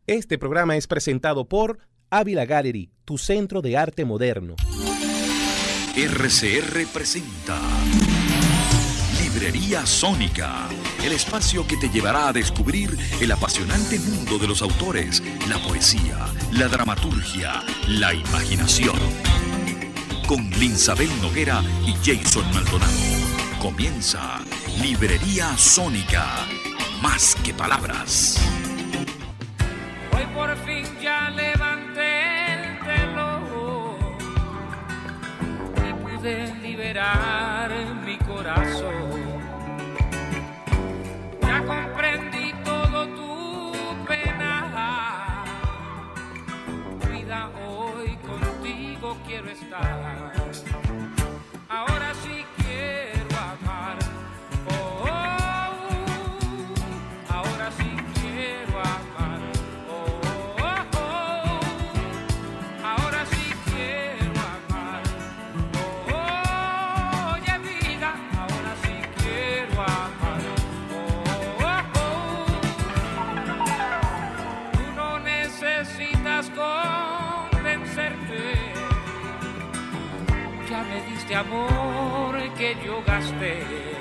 Este programa es presentado por Ávila Gallery, tu centro de arte moderno. RCR presenta Librería Sónica, el espacio que te llevará a descubrir el apasionante mundo de los autores, la poesía, la dramaturgia, la imaginación. Con Linsabel Noguera y Jason Maldonado. Comienza Librería Sónica, más que palabras. Hoy por fin ya levanté el telón y pude liberar mi corazón. Ya comprendí todo tu pena. Vida, hoy contigo quiero estar. Ahora sí quiero amar. Oh, ahora sí quiero amar. Ahora sí quiero amar. Oye vida, ahora sí quiero amar. Tú no necesitas convencerte. Ya me diste amor que yo gasté.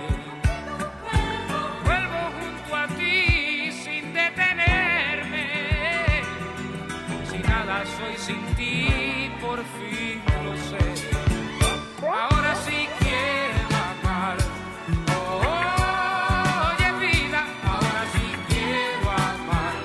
Vuelvo junto a ti sin detenerme. Si nada soy sin ti, por fin lo sé. Ahora sí quiero amar. Oye vida, ahora sí quiero amar.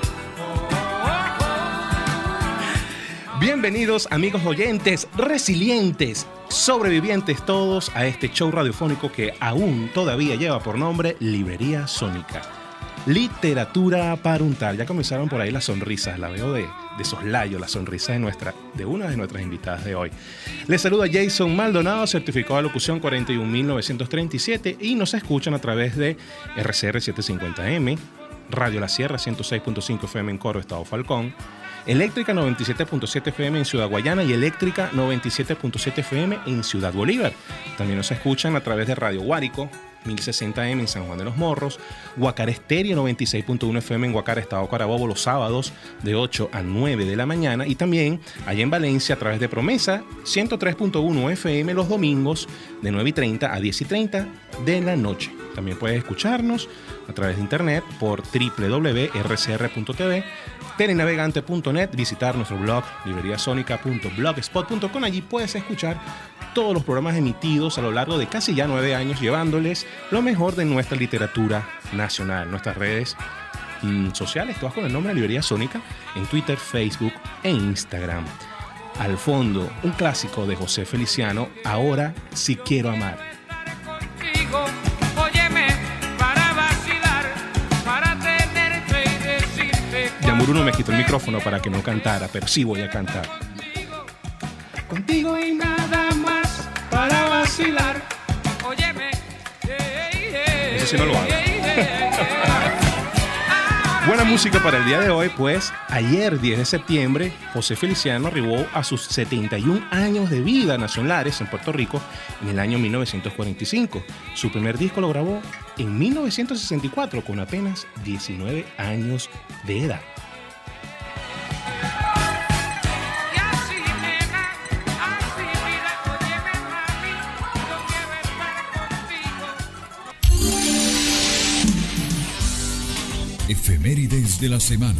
Bienvenidos amigos oyentes, resilientes, sobrevivientes todos a este show radiofónico que aún todavía lleva por nombre Librería Sónica. Literatura para untar. Ya comenzaron por ahí las sonrisas, la veo de soslayo, la sonrisa de una de nuestras invitadas de hoy. Les saluda Jason Maldonado, certificado de locución 41937 y nos escuchan a través de RCR 750M, Radio La Sierra 106.5 FM en Coro, Estado Falcón, Eléctrica 97.7 FM en Ciudad Guayana y Eléctrica 97.7 FM en Ciudad Bolívar. También nos escuchan a través de Radio Guárico 1060M en San Juan de los Morros, Guacara Estéreo 96.1 FM en Guacara, Estado Carabobo, los sábados de 8 a 9 de la mañana y también allá en Valencia a través de Promesa 103.1 FM los domingos de 9:30 a 10:30 de la noche. También puedes escucharnos a través de internet por www.rcr.tv, telenavegante.net, visitar nuestro blog libreriasonica.blogspot.com. Allí puedes escuchar todos los programas emitidos a lo largo de casi ya 9 años, llevándoles lo mejor de nuestra literatura nacional. Nuestras redes sociales, todas con el nombre de Librería Sónica, en Twitter, Facebook e Instagram. Al fondo, un clásico de José Feliciano, Ahora sí quiero amar. Contigo, óyeme, para vacilar, para tenerte y decirte. Yamuruno me quitó el micrófono para que no cantara, pero sí voy a cantar. Contigo y nada más para vacilar. Óyeme, eso sí no lo hago. Buena música para el día de hoy, pues ayer 10 de septiembre José Feliciano arribó a sus 71 años de vida. Nació en Lares, en Puerto Rico, en el año 1945. Su primer disco lo grabó en 1964 con apenas 19 años de edad. Efemérides de la semana.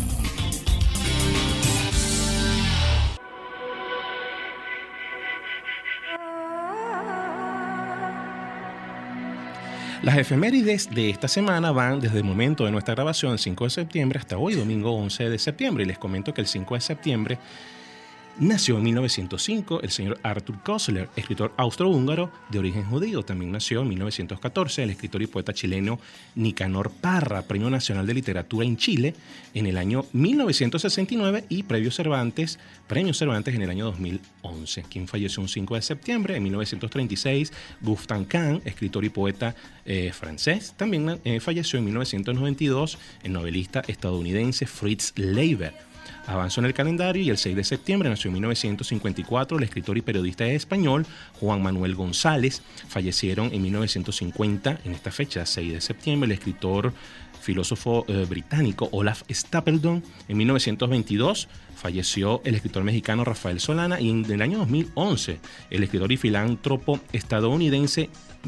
Las efemérides de esta semana van desde el momento de nuestra grabación, el 5 de septiembre, hasta hoy, domingo 11 de septiembre. Y les comento que el 5 de septiembre nació en 1905 el señor Arthur Koestler, escritor austrohúngaro de origen judío. También nació en 1914 el escritor y poeta chileno Nicanor Parra, Premio Nacional de Literatura en Chile en el año 1969 y Premio Cervantes en el año 2011. Quien falleció un 5 de septiembre de 1936, Gustave Kahn, escritor y poeta francés. También falleció en 1992 el novelista estadounidense Fritz Leiber. Avanzó en el calendario y el 6 de septiembre nació en 1954 el escritor y periodista español Juan Manuel González. Fallecieron en 1950, en esta fecha, 6 de septiembre, el escritor filósofo británico Olaf Stapledon. En 1922 falleció el escritor mexicano Rafael Solana, y en el año 2011 el escritor y filántropo estadounidense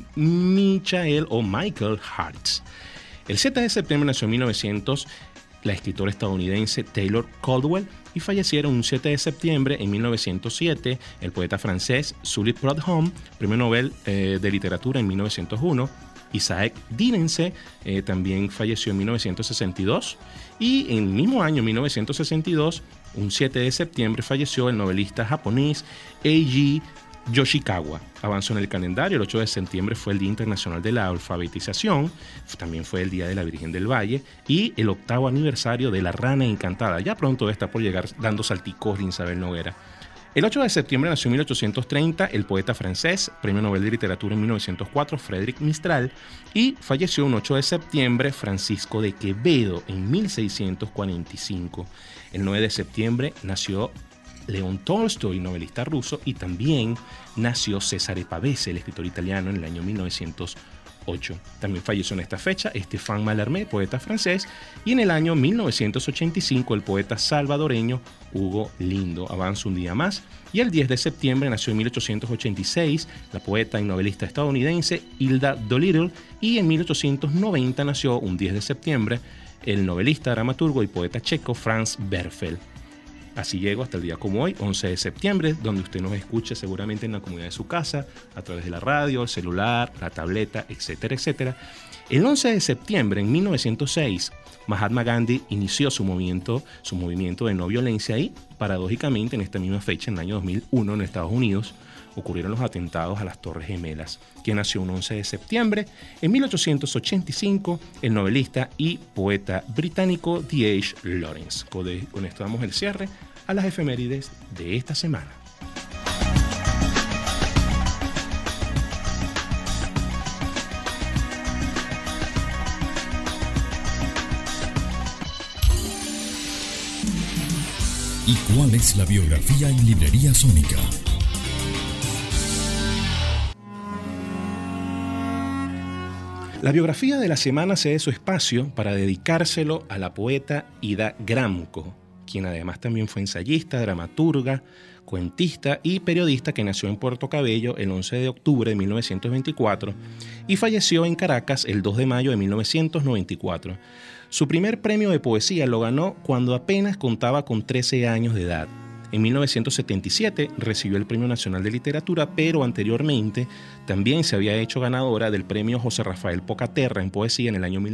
Michael Hartz. El 7 de septiembre nació en 1900 la escritora estadounidense Taylor Caldwell, y fallecieron un 7 de septiembre en 1907 el poeta francés Sully Prudhomme, premio Nobel de literatura en 1901. Isaac Dinense también falleció en 1962, y en el mismo año 1962, un 7 de septiembre, falleció el novelista japonés Eiji Yoshikawa. Avanzó en el calendario, el 8 de septiembre fue el Día Internacional de la Alfabetización, también fue el Día de la Virgen del Valle, y el 8º aniversario de la Rana Encantada. Ya pronto está por llegar dando salticos de Isabel Noguera. El 8 de septiembre nació en 1830 el poeta francés, premio Nobel de Literatura en 1904, Frédéric Mistral, y falleció un 8 de septiembre Francisco de Quevedo en 1645. El 9 de septiembre nació León Tolstoy, novelista ruso, y también nació Cesare Pavese, el escritor italiano, en el año 1908. También falleció en esta fecha Stéphane Mallarmé, poeta francés, y en el año 1985 el poeta salvadoreño Hugo Lindo. Avanza un día más, y el 10 de septiembre nació en 1886 la poeta y novelista estadounidense Hilda Doolittle, y en 1890 nació un 10 de septiembre el novelista, dramaturgo y poeta checo Franz Werfel. Así llego hasta el día como hoy, 11 de septiembre, donde usted nos escuche seguramente en la comodidad de su casa, a través de la radio, el celular, la tableta, etcétera, etcétera. El 11 de septiembre, en 1906, Mahatma Gandhi inició su movimiento de no violencia, y, paradójicamente, en esta misma fecha, en el año 2001, en Estados Unidos, ocurrieron los atentados a las Torres Gemelas. Quien nació un 11 de septiembre, en 1885, el novelista y poeta británico D.H. Lawrence. Con esto damos el cierre a las efemérides de esta semana. ¿Y cuál es la biografía en Librería Sónica? La biografía de la semana cede su espacio para dedicárselo a la poeta Ida Gramco, quien además también fue ensayista, dramaturga, cuentista y periodista, que nació en Puerto Cabello el 11 de octubre de 1924 y falleció en Caracas el 2 de mayo de 1994. Su primer premio de poesía lo ganó cuando apenas contaba con 13 años de edad. En 1977 recibió el Premio Nacional de Literatura, pero anteriormente también se había hecho ganadora del Premio José Rafael Pocaterra en poesía en el año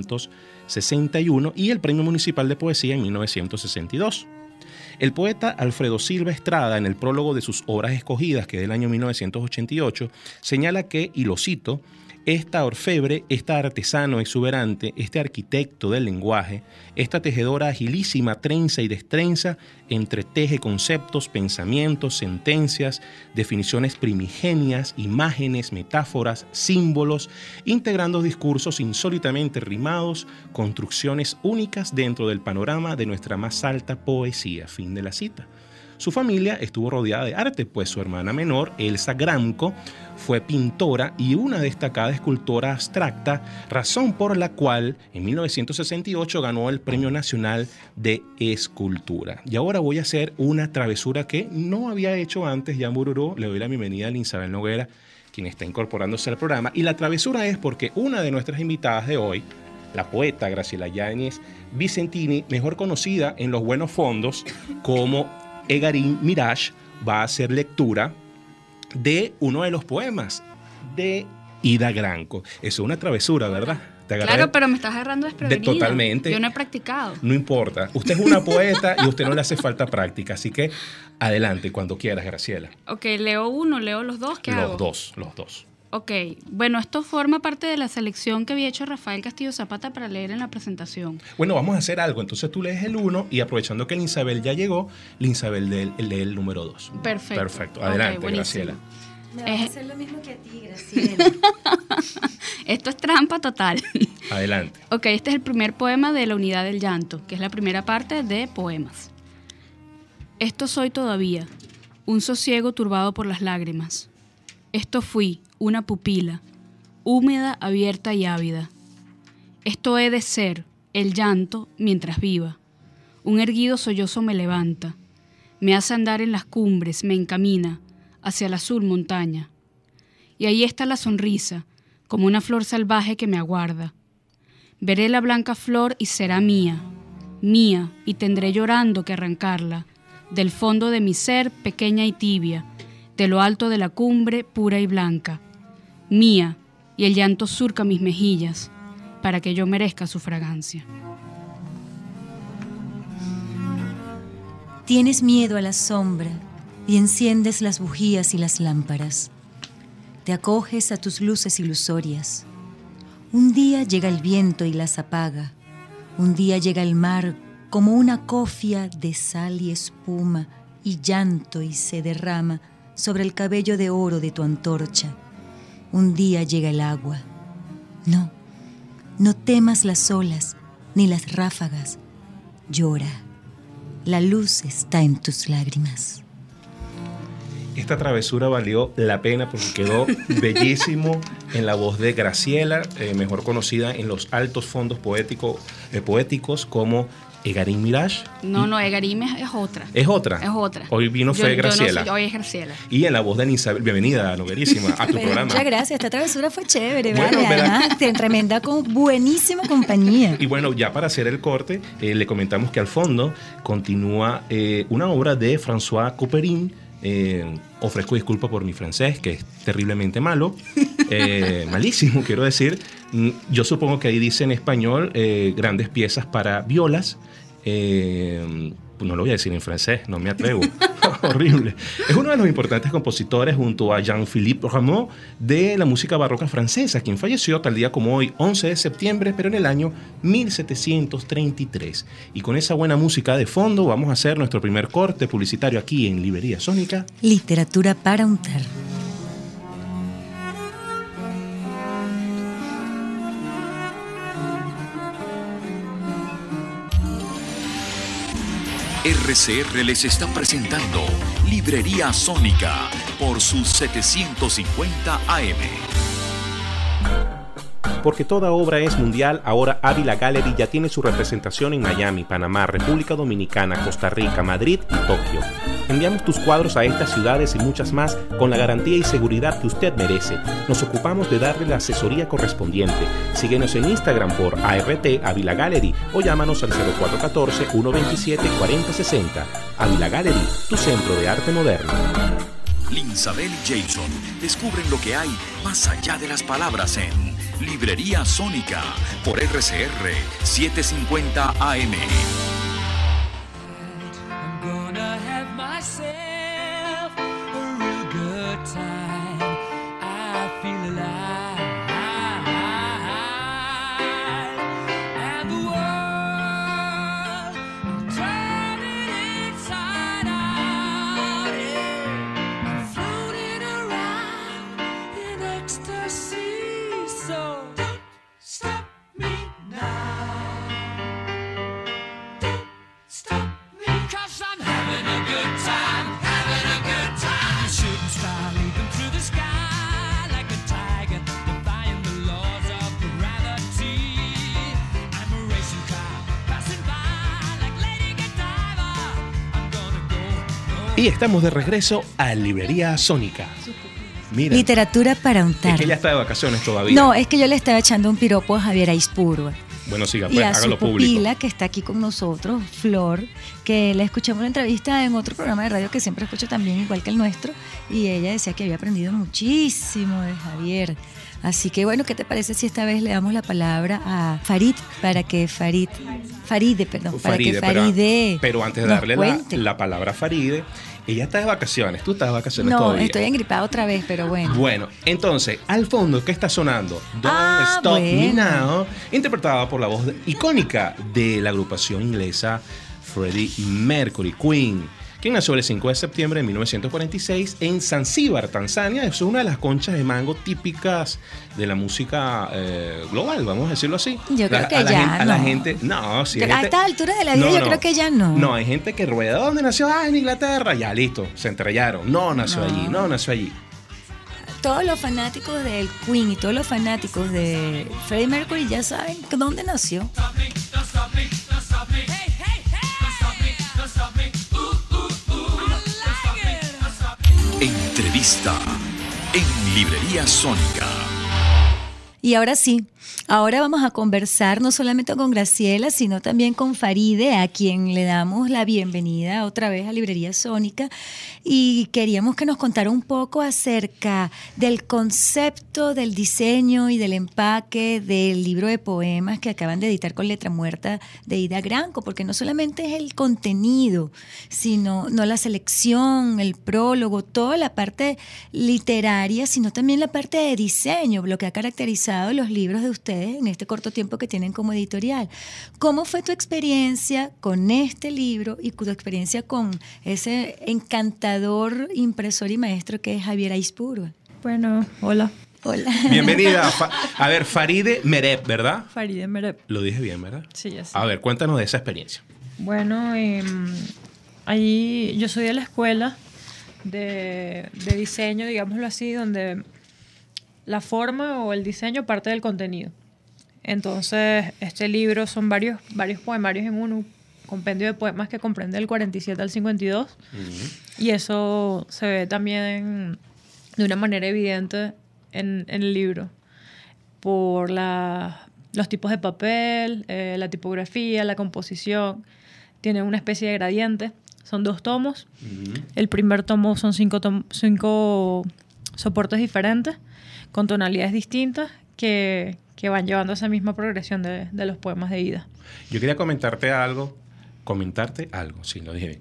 1961 y el Premio Municipal de Poesía en 1962. El poeta Alfredo Silva Estrada, en el prólogo de sus obras escogidas, que es del año 1988, señala que, y lo cito, esta orfebre, esta artesano exuberante, este arquitecto del lenguaje, esta tejedora agilísima, trenza y destrenza, entreteje conceptos, pensamientos, sentencias, definiciones primigenias, imágenes, metáforas, símbolos, integrando discursos insólitamente rimados, construcciones únicas dentro del panorama de nuestra más alta poesía. Fin de la cita. Su familia estuvo rodeada de arte, pues su hermana menor, Elsa Gramco, fue pintora y una destacada escultora abstracta, razón por la cual en 1968 ganó el Premio Nacional de Escultura. Y ahora voy a hacer una travesura que no había hecho antes. Ya Mururú, le doy la bienvenida a Isabel Noguera, quien está incorporándose al programa. Y la travesura es porque una de nuestras invitadas de hoy, la poeta Graciela Yáñez Vicentini, mejor conocida en los buenos fondos como Egarín Mirage, va a hacer lectura de uno de los poemas de Ida Gramco. Eso es una travesura, ¿verdad? Claro, pero me estás agarrando desprevenida. Totalmente. Yo no he practicado. No importa. Usted es una poeta y a usted no le hace falta práctica. Así que adelante, cuando quieras, Graciela. Ok, leo uno, leo los dos. ¿Qué hago? Los dos. Ok, bueno, esto forma parte de la selección que había hecho Rafael Castillo Zapata para leer en la presentación. Bueno, vamos a hacer algo. Entonces tú lees el 1 y aprovechando que Linsabel ya llegó, Linsabel lee el número 2. Perfecto. Adelante, okay, Graciela. Me vas a hacer lo mismo que a ti, Graciela. Esto es trampa total. Adelante. Ok, este es el primer poema de La Unidad del Llanto, que es la primera parte de poemas. Esto soy todavía, un sosiego turbado por las lágrimas. Esto fui, una pupila, húmeda, abierta y ávida. Esto he de ser, el llanto, mientras viva. Un erguido sollozo me levanta, me hace andar en las cumbres, me encamina hacia la azul montaña. Y ahí está la sonrisa, como una flor salvaje que me aguarda. Veré la blanca flor y será mía, mía, y tendré llorando que arrancarla, del fondo de mi ser pequeña y tibia, de lo alto de la cumbre pura y blanca. Mía, y el llanto surca mis mejillas, para que yo merezca su fragancia. Tienes miedo a la sombra y enciendes las bujías y las lámparas. Te acoges a tus luces ilusorias. Un día llega el viento y las apaga. Un día llega el mar como una cofia de sal y espuma y llanto y se derrama sobre el cabello de oro de tu antorcha. Un día llega el agua. No, no temas las olas ni las ráfagas. Llora. La luz está en tus lágrimas. Esta travesura valió la pena porque quedó bellísimo en la voz de Graciela, mejor conocida en los altos fondos poéticos como Egarín Mirage. No, Egarín es otra. ¿Es otra? Es otra. Hoy fue Graciela. Hoy es Graciela. Y en la voz de Anisabel. Bienvenida, noverísima, a tu programa. Muchas gracias. Esta travesura fue chévere, bueno, ¿vale? Además, tremenda, buenísima compañía. Y bueno, ya para hacer el corte, le comentamos que al fondo continúa una obra de François Couperin. Ofrezco disculpas por mi francés, que es terriblemente malo, malísimo, quiero decir. Yo supongo que ahí dice en español grandes piezas para violas. No lo voy a decir en francés, no me atrevo. Horrible. Es uno de los importantes compositores junto a Jean-Philippe Rameau de la música barroca francesa, quien falleció tal día como hoy, 11 de septiembre, pero en el año 1733. Y con esa buena música de fondo vamos a hacer nuestro primer corte publicitario aquí en Librería Sónica. Literatura para untar. RCR les está presentando Librería Sónica por sus 750 AM. Porque toda obra es mundial, ahora Ávila Gallery ya tiene su representación en Miami, Panamá, República Dominicana, Costa Rica, Madrid y Tokio. Enviamos tus cuadros a estas ciudades y muchas más con la garantía y seguridad que usted merece. Nos ocupamos de darle la asesoría correspondiente. Síguenos en Instagram por ART Ávila Gallery o llámanos al 0414-127-4060. Ávila Gallery, tu centro de arte moderno. Linsabel y Jason descubren lo que hay más allá de las palabras en Librería Sónica por RCR 750 AM. I'm gonna have myself a real good time. I feel alive. And the world is turning inside out. Yeah. I'm floating around in ecstasy. So don't stop me now. Don't stop me. 'Cause I'm having a good time, having a good time. A shooting star leaping through the sky like a tiger, defying the laws of gravity. I'm a racing car passing by like Lady Godiva. I'm gonna go. Y estamos de regreso a Librería Sónica. Mira, Literatura para untar. es que ella está de vacaciones todavía. No, es que yo le estaba echando un piropo a Javier Aispurua. Bueno, siga, Y pues, a su hágalo público. pupila que está aquí con nosotros, Flor, que la escuchamos en una entrevista en otro programa de radio que siempre escucho también, igual que el nuestro, y ella decía que había aprendido muchísimo de Javier. Así que bueno, ¿qué te parece si esta vez le damos la palabra a Farid para que Faride, pero antes de nos darle cuente? la palabra a Faride, ella está de vacaciones, tú estás de vacaciones No, todavía. estoy engripada otra vez, pero bueno. Bueno, entonces, al fondo, ¿qué está sonando? Don't Stop Me bueno. Now, interpretada por la voz icónica de la agrupación inglesa Freddie Mercury, Queen, quien nació el 5 de septiembre de 1946 en Zanzíbar, Tanzania. Es una de las conchas de mango típicas de la música global, vamos a decirlo así. Yo creo que a la ya gente, a la no. gente, no, sí. A esta altura de la vida yo creo que ya no. No, hay gente que rueda. ¿Dónde nació? Ah, en Inglaterra. Ya, listo, se estrellaron. No nació allí, no nació allí. todos los fanáticos del Queen y todos los fanáticos de Freddie Mercury ya saben dónde nació. Entrevista en Librería Sónica. Y ahora sí, ahora vamos a conversar no solamente con Graciela, sino también con Faride, a quien le damos la bienvenida otra vez a Librería Sónica. Y queríamos que nos contara un poco acerca del concepto, del diseño y del empaque del libro de poemas que acaban de editar con Letra Muerta de Ida Granco, porque no solamente es el contenido, sino no la selección, el prólogo, toda la parte literaria, sino también la parte de diseño, lo que ha caracterizado los libros de ustedes en este corto tiempo que tienen como editorial. ¿Cómo fue tu experiencia con este libro y tu experiencia con ese encantador impresor y maestro que es Javier Aispurua? Bueno, hola. Hola. Bienvenida. A ver, Faride Mereb, ¿verdad? Faride Mereb. Lo dije bien, ¿verdad? Sí, ya sé. A ver, cuéntanos de esa experiencia. Bueno, ahí yo soy de la escuela de diseño, digámoslo así, donde la forma o el diseño parte del contenido. Entonces, este libro son varios poemarios en uno, un compendio de poemas que comprende del 47 al 52. Y eso se ve también de una manera evidente en el libro, por los tipos de papel, la tipografía, la composición. Tiene una especie de gradiente. Son 2 tomos. El primer tomo son 5 soportes diferentes, con tonalidades distintas que van llevando esa misma progresión de los poemas de Ida. Yo quería comentarte algo, sí, lo dije bien.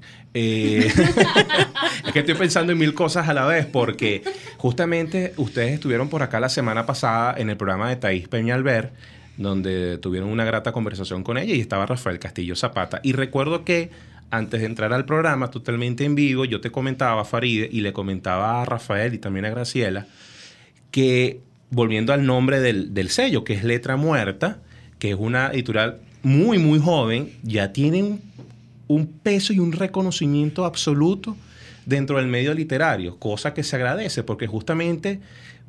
Es que estoy pensando en 1000 cosas a la vez, porque justamente ustedes estuvieron por acá la semana pasada en el programa de Thaís Peñalver, donde tuvieron una grata conversación con ella, y estaba Rafael Castillo Zapata. Y recuerdo que antes de entrar al programa, totalmente en vivo, yo te comentaba a Faride y le comentaba a Rafael y también a Graciela que, volviendo al nombre del sello, que es Letra Muerta, que es una editorial muy, muy joven, ya tienen un peso y un reconocimiento absoluto dentro del medio literario, cosa que se agradece, porque justamente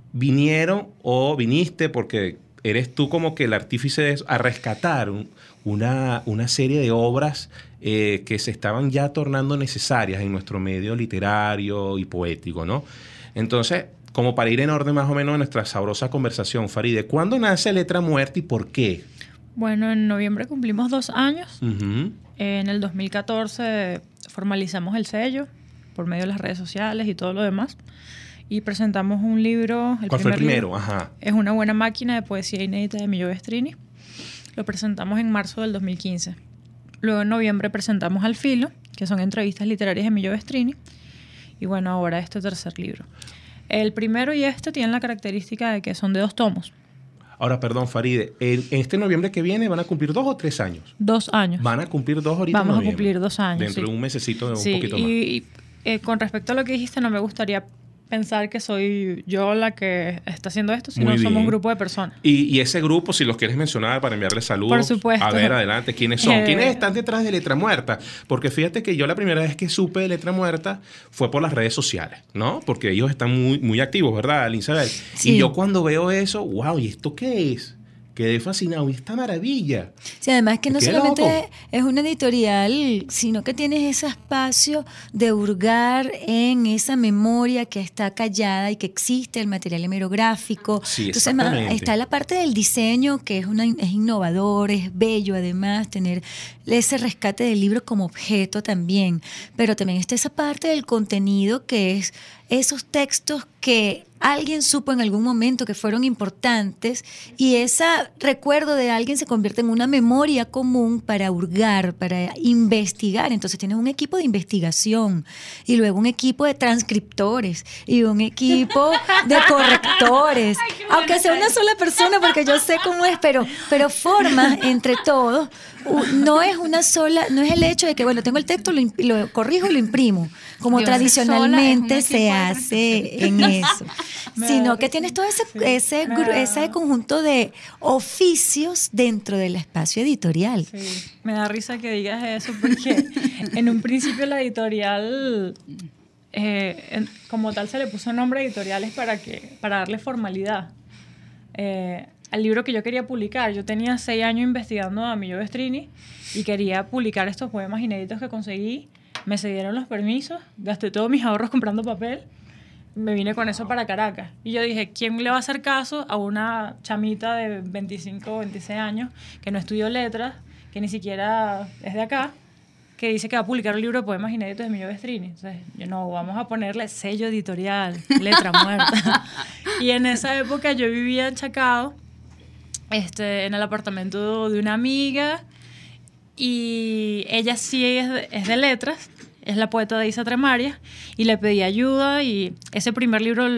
viniste porque eres tú como que el artífice de eso, a rescatar una serie de obras que se estaban ya tornando necesarias en nuestro medio literario y poético, ¿no? Entonces, como para ir en orden más o menos de nuestra sabrosa conversación, Faride, ¿cuándo nace Letra Muerta y por qué? Bueno, en noviembre cumplimos 2 años. Uh-huh. En el 2014 formalizamos el sello por medio de las redes sociales y todo lo demás. Y presentamos un libro. ¿Cuál fue el primero? Libro Ajá. es Una buena máquina de poesía inédita de Emilio Bestrini. Lo presentamos en marzo del 2015. Luego en noviembre presentamos Al Filo, que son entrevistas literarias de Emilio Bestrini. Y bueno, ahora este tercer libro. El primero y este tienen la característica de que son de 2 tomos. Ahora, perdón, Faride, en este noviembre que viene van a cumplir 2 o 3 años. 2 años. Van a cumplir 2 ahorita. Vamos en a noviembre. cumplir 2 años. Dentro de un mesecito, un poquito más. Y con respecto a lo que dijiste, no me gustaría pensar que soy yo la que está haciendo esto, sino Muy somos bien. un grupo de personas. Y ese grupo, si los quieres mencionar para enviarles saludos. Por supuesto. A ver, adelante, ¿quiénes son? ¿Quiénes están detrás de Letra Muerta? Porque fíjate que yo la primera vez que supe de Letra Muerta fue por las redes sociales, ¿no? Porque ellos están muy, muy activos, ¿verdad, Isabel? Sí. Y yo cuando veo eso, wow, ¿y esto qué es? Quedé fascinado. ¿Y esta maravilla? Sí, además que no ¡Qué solamente loco! es una editorial, sino que tienes ese espacio de hurgar en esa memoria que está callada y que existe, el material hemerográfico. Sí, Entonces exactamente. está la parte del diseño, que es innovador, es bello además, tener ese rescate del libro como objeto también. Pero también está esa parte del contenido, que es esos textos que alguien supo en algún momento que fueron importantes, y ese recuerdo de alguien se convierte en una memoria común para hurgar, para investigar. Entonces tienes un equipo de investigación y luego un equipo de transcriptores y un equipo de correctores, aunque sea una sola persona, porque yo sé cómo es, pero formas entre todos. No es una sola, no es el hecho de que, bueno, tengo el texto, lo corrijo y lo imprimo, como Dios, tradicionalmente sola es un equipo se de hace en eso, sino que tienes todo ese conjunto de oficios dentro del espacio editorial. Sí, me da risa que digas eso porque en un principio la editorial como tal se le puso nombre editoriales para darle formalidad al libro que yo quería publicar. Yo tenía 6 años investigando a Millo Bestrini y quería publicar estos poemas inéditos que conseguí. Me cedieron los permisos, gasté todos mis ahorros comprando papel, me vine con eso para Caracas. Y yo dije, ¿quién le va a hacer caso a una chamita de 25 o 26 años que no estudió letras, que ni siquiera es de acá, que dice que va a publicar un libro de poemas inéditos de Millo Bestrini? Entonces, no, vamos a ponerle sello editorial, letra muerta. Y en esa época yo vivía en Chacao, en el apartamento de una amiga, y ella sí es de letras, es la poeta de Isa Tremarias, y le pedí ayuda, y ese primer libro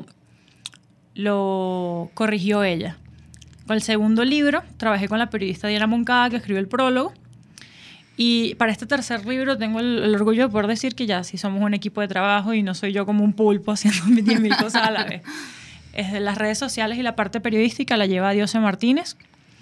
lo corrigió ella. Con el segundo libro trabajé con la periodista Diana Moncada, que escribió el prólogo, y para este tercer libro tengo el orgullo de poder decir que ya sí somos un equipo de trabajo y no soy yo como un pulpo haciendo 10.000 cosas a la vez. Es de las redes sociales y la parte periodística la lleva Diose Martínez.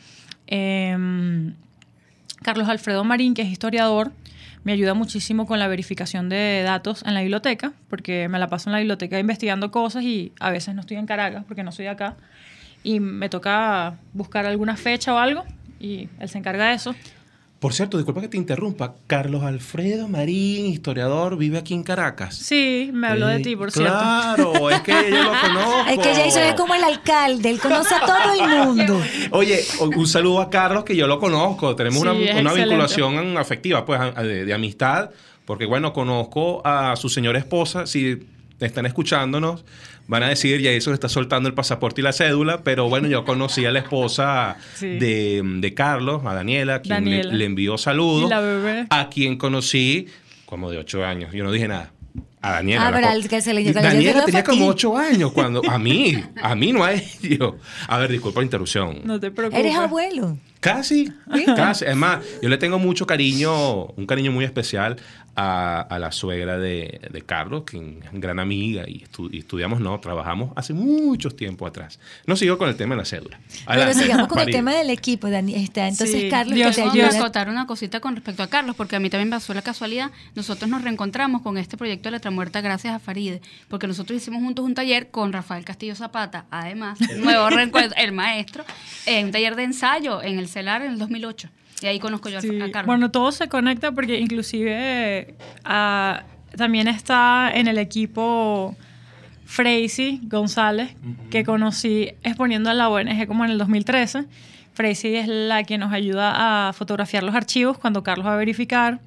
Carlos Alfredo Marín, que es historiador, me ayuda muchísimo con la verificación de datos en la biblioteca, porque me la paso en la biblioteca investigando cosas y a veces no estoy en Caracas porque no soy de acá y me toca buscar alguna fecha o algo y él se encarga de eso. Por cierto, disculpa que te interrumpa. Carlos Alfredo Marín, historiador, vive aquí en Caracas. Sí, me habló de ti, por cierto. Claro, es que yo lo conozco. Es que Jason es como el alcalde, él conoce a todo el mundo. Oye, un saludo a Carlos, que yo lo conozco. Tenemos Sí, una excelente. vinculación afectiva, pues, de amistad, porque, bueno, conozco a su señora esposa. Si están escuchándonos, van a decir, Jason está soltando el pasaporte y la cédula, pero bueno, yo conocí a la esposa Sí. de Carlos, a Daniela, a quien Daniela. le envió saludos. Y la bebé. A quien conocí como de 8 años. Yo no dije nada. A Daniela. Ah, pero al que se le llegó- Daniela yo tenía fue a como ti. 8 años cuando... A mí no a ellos. A ver, disculpa la interrupción. No te preocupes. Eres abuelo. Casi. Es más, yo le tengo mucho cariño, un cariño muy especial a la suegra de Carlos, que es gran amiga, y estudiamos, trabajamos hace muchos tiempos atrás. No sigo con el tema de la cédula. Pero Adelante, sigamos con el María. tema del equipo, Dani. Entonces, Sí, Carlos, Dios, que te Vamos a ayuda. acotar una cosita con respecto a Carlos, porque a mí también me pasó la casualidad. Nosotros nos reencontramos con este proyecto de Letra Muerta gracias a Faride, porque nosotros hicimos juntos un taller con Rafael Castillo Zapata, además, nuevo reencuentro, el maestro, un taller de ensayo en el CELAR en el 2008. Y ahí conozco yo Sí. a Carlos. Bueno, todo se conecta porque inclusive también está en el equipo Freisy González, que conocí exponiendo en la ONG como en el 2013. Freisy es la que nos ayuda a fotografiar los archivos cuando Carlos va a verificar.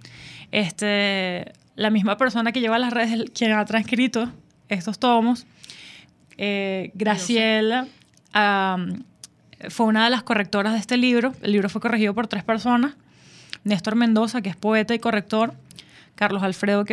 La misma persona que lleva las redes, quien ha transcrito estos tomos, Graciela, fue una de las correctoras de este libro. El libro fue corregido por 3 personas. Néstor Mendoza, que es poeta y corrector. Carlos Alfredo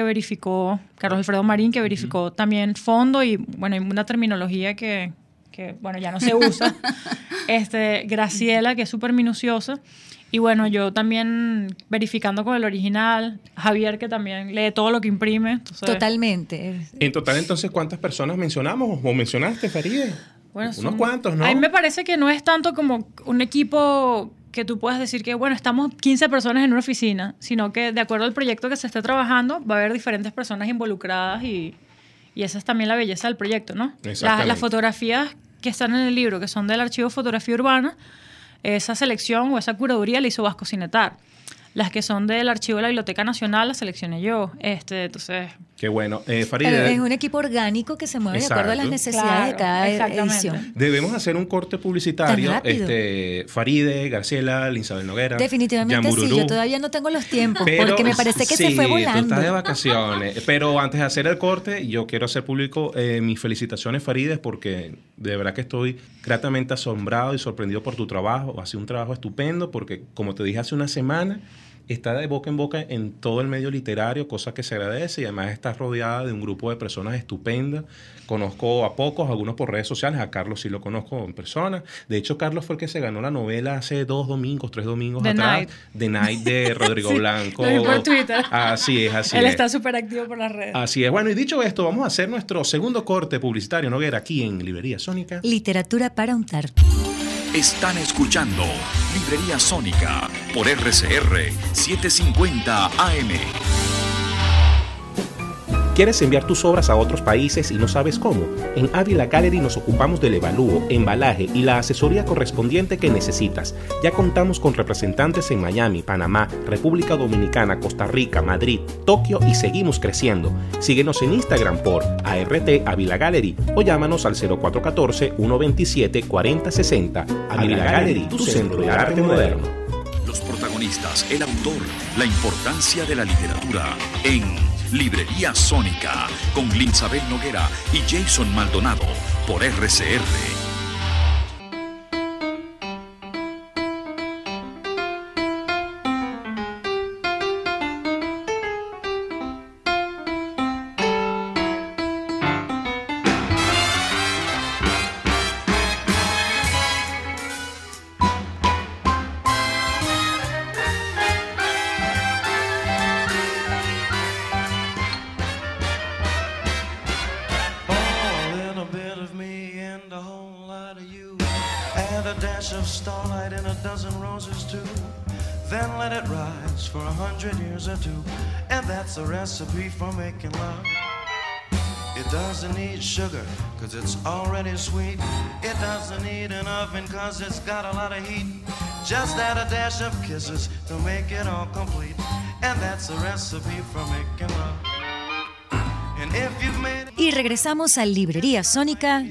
Marín, que verificó también fondo y, bueno, hay una terminología que bueno, ya no se usa. Graciela, que es súper minuciosa. Y bueno, yo también verificando con el original. Javier, que también lee todo lo que imprime. Entonces, Totalmente. En total, entonces, ¿cuántas personas mencionamos o mencionaste, Faride? bueno, Unos cuantos, ¿no? A mí me parece que no es tanto como un equipo que tú puedas decir que, bueno, estamos 15 personas en una oficina, sino que de acuerdo al proyecto que se esté trabajando, va a haber diferentes personas involucradas y esa es también la belleza del proyecto, ¿no? Exactamente. Las fotografías que están en el libro, que son del archivo Fotografía Urbana, esa selección o esa curaduría la hizo Vasco Cinetar. Las que son del archivo de la Biblioteca Nacional las seleccioné yo. Entonces, Qué bueno. Pero Faride, es un equipo orgánico que se mueve de acuerdo a las Exacto. necesidades de Claro, cada exactamente. edición. debemos hacer un corte publicitario. Tan rápido. Faride, Graciela, Linsabel Noguera. Definitivamente sí, Yambururú. yo todavía no tengo los tiempos, Pero porque me parece que se fue sí, volando. tú estás de vacaciones. Pero antes de hacer el corte, yo quiero hacer público mis felicitaciones, Faride, porque de verdad que estoy gratamente asombrado y sorprendido por tu trabajo. Ha sido un trabajo estupendo porque, como te dije hace una semana, está de boca en boca en todo el medio literario, cosa que se agradece, y además estás rodeada de un grupo de personas estupendas. Conozco a pocos, algunos por redes sociales, a Carlos sí lo conozco en persona. De hecho, Carlos fue el que se ganó la novela hace 3 domingos The atrás. Night. The Night de Rodrigo Sí, Blanco. lo vi por Twitter. Así es. él está súper activo por las redes. Así es. Bueno, y dicho esto, vamos a hacer nuestro segundo corte publicitario, Noguera, aquí en Librería Sónica. Literatura para untar. Están escuchando Librería Sónica por RCR 750 AM. ¿Quieres enviar tus obras a otros países y no sabes cómo? En Ávila Gallery nos ocupamos del evalúo, embalaje y la asesoría correspondiente que necesitas. Ya contamos con representantes en Miami, Panamá, República Dominicana, Costa Rica, Madrid, Tokio y seguimos creciendo. Síguenos en Instagram por ART Ávila Gallery o llámanos al 0414-127-4060. Ávila Gallery, tu centro de arte moderno. Los protagonistas, el autor, la importancia de la literatura en Librería Sónica con Linsabel Noguera y Jason Maldonado por RCR. A recipe for making love. It doesn't need sugar, cause it's already sweet. It doesn't need an oven, cause it's got a lot of heat. Just add a dash of kisses to make it all complete. And that's a recipe for making love. And if you've made Y regresamos a Librería Sónica.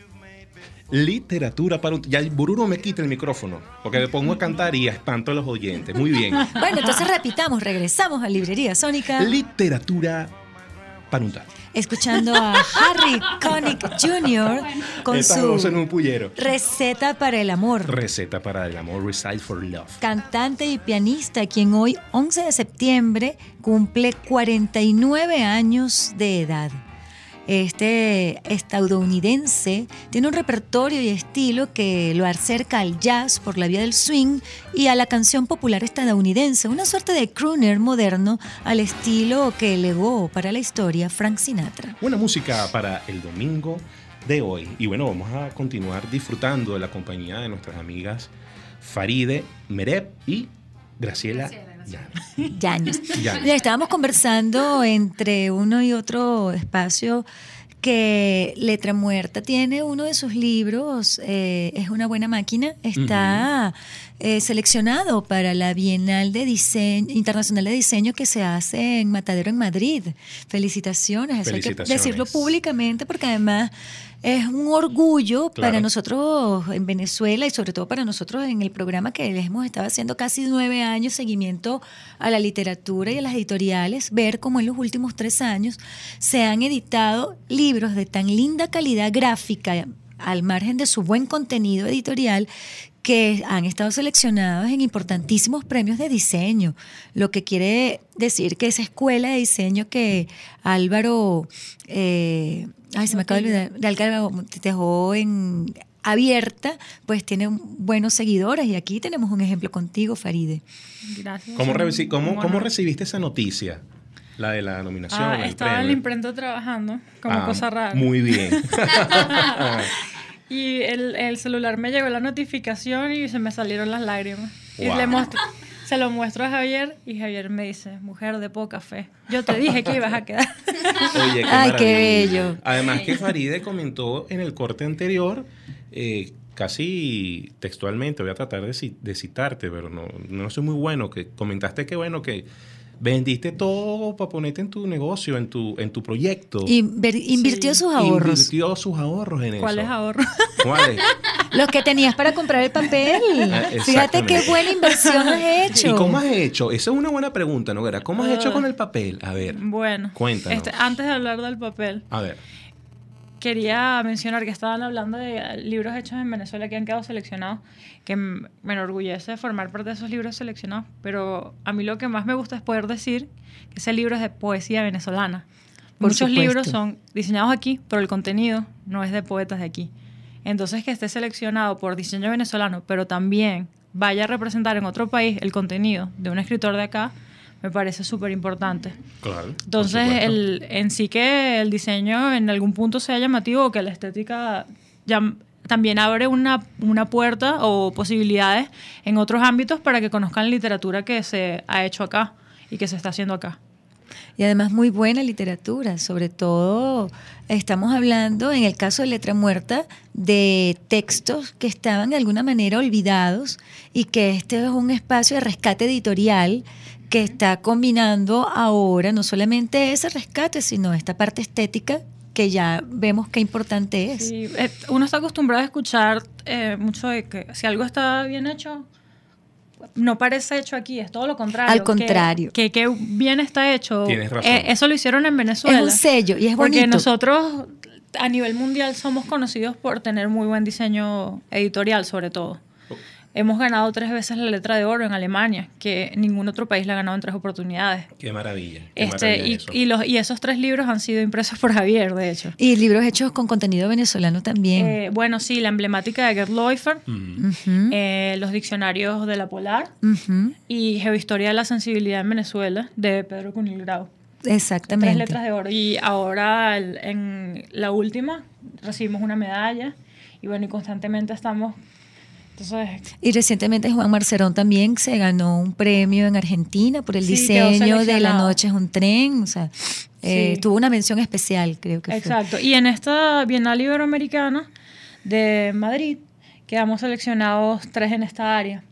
Literatura para un... Ya el Bururu me quita el micrófono, porque me pongo a cantar y espanto a los oyentes. Muy bien. Bueno, entonces repitamos, regresamos a Librería Sónica. Literatura para untar. Escuchando a Harry Connick Jr. con Estamos su en un pullero. Receta para el amor. Receta para el amor, Recipe for Love. Cantante y pianista, quien hoy, 11 de septiembre, cumple 49 años de edad. Este estadounidense tiene un repertorio y estilo que lo acerca al jazz por la vía del swing y a la canción popular estadounidense, una suerte de crooner moderno al estilo que legó para la historia Frank Sinatra. Buena música para el domingo de hoy. Y bueno, vamos a continuar disfrutando de la compañía de nuestras amigas Faride Mereb y Graciela Yáñez. Ya estábamos conversando entre uno y otro espacio que Letra Muerta tiene uno de sus libros, Es una buena máquina, está seleccionado para la Bienal de Diseño Internacional de Diseño que se hace en Matadero, en Madrid. Felicitaciones, eso hay que decirlo públicamente porque además es un orgullo para nosotros en Venezuela y sobre todo para nosotros en el programa que les hemos estado haciendo casi 9 años, seguimiento a la literatura y a las editoriales, ver cómo en los últimos 3 años se han editado libros de tan linda calidad gráfica al margen de su buen contenido editorial que han estado seleccionados en importantísimos premios de diseño, lo que quiere decir que esa escuela de diseño que Álvaro, se me acaba de olvidar, de Álvaro dejó en abierta, pues tiene buenos seguidores y aquí tenemos un ejemplo contigo, Faride. Gracias. ¿Cómo recibiste esa noticia? La de la nominación. Estaba en la imprenta trabajando, como cosa rara. Muy bien. Y el celular me llegó la notificación y se me salieron las lágrimas. Wow. Y se lo muestro a Javier y Javier me dice, mujer de poca fe, yo te dije que ibas a quedar. Oye, ¡ay, qué bello! Además que Faride comentó en el corte anterior, casi textualmente, voy a tratar de citarte, pero no soy muy bueno, que comentaste que bueno, que vendiste todo para ponerte en tu negocio, en tu proyecto. Invirtió sus ahorros. Invirtió sus ahorros en eso. ¿Cuáles ahorros? ¿Cuáles? Los que tenías para comprar el papel. Fíjate qué buena inversión has hecho. ¿Y cómo has hecho? Esa es una buena pregunta, Noguera. ¿Cómo has hecho con el papel? A ver. Bueno. Cuéntanos. Antes de hablar del papel. A ver. Quería mencionar que estaban hablando de libros hechos en Venezuela que han quedado seleccionados, que me enorgullece formar parte de esos libros seleccionados, pero a mí lo que más me gusta es poder decir que ese libro es de poesía venezolana. Muchos libros son diseñados aquí, pero el contenido no es de poetas de aquí. Entonces, que esté seleccionado por diseño venezolano, pero también vaya a representar en otro país el contenido de un escritor de acá, me parece súper importante. Claro. Entonces, en sí que el diseño en algún punto sea llamativo, o que la estética también abre una puerta o posibilidades en otros ámbitos para que conozcan la literatura que se ha hecho acá y que se está haciendo acá. Y además muy buena literatura, sobre todo estamos hablando, en el caso de Letra Muerta, de textos que estaban de alguna manera olvidados y que este es un espacio de rescate editorial que está combinando ahora no solamente ese rescate, sino esta parte estética que ya vemos qué importante es. Sí, uno está acostumbrado a escuchar mucho de que si algo está bien hecho, no parece hecho aquí, es todo lo contrario. Al contrario. Que bien está hecho. Tienes razón. Eso lo hicieron en Venezuela. Es un sello y es bonito. Porque nosotros a nivel mundial somos conocidos por tener muy buen diseño editorial, sobre todo. Hemos ganado 3 veces la Letra de Oro en Alemania, que ningún otro país la ha ganado en 3 oportunidades. Qué maravilla. Qué maravilla eso. Y esos 3 libros han sido impresos por Javier, de hecho. Y libros hechos con contenido venezolano también. Bueno, sí, la emblemática de Gerd Leufer, Ujú, los diccionarios de la Polar ujú, y Geohistoria de la Sensibilidad en Venezuela, de Pedro Cunil Grau. 3 exactamente. letras de oro. Y ahora, en la última, recibimos una medalla. Y bueno, y constantemente estamos... Entonces, Y recientemente Juan Marcerón también se ganó un premio en Argentina por el Sí, quedó diseño de La seleccionado. noche es un tren. O sea, Sí. tuvo una mención especial, creo que fue. exacto. Y en esta Bienal Iberoamericana de Madrid quedamos seleccionados 3 en esta área.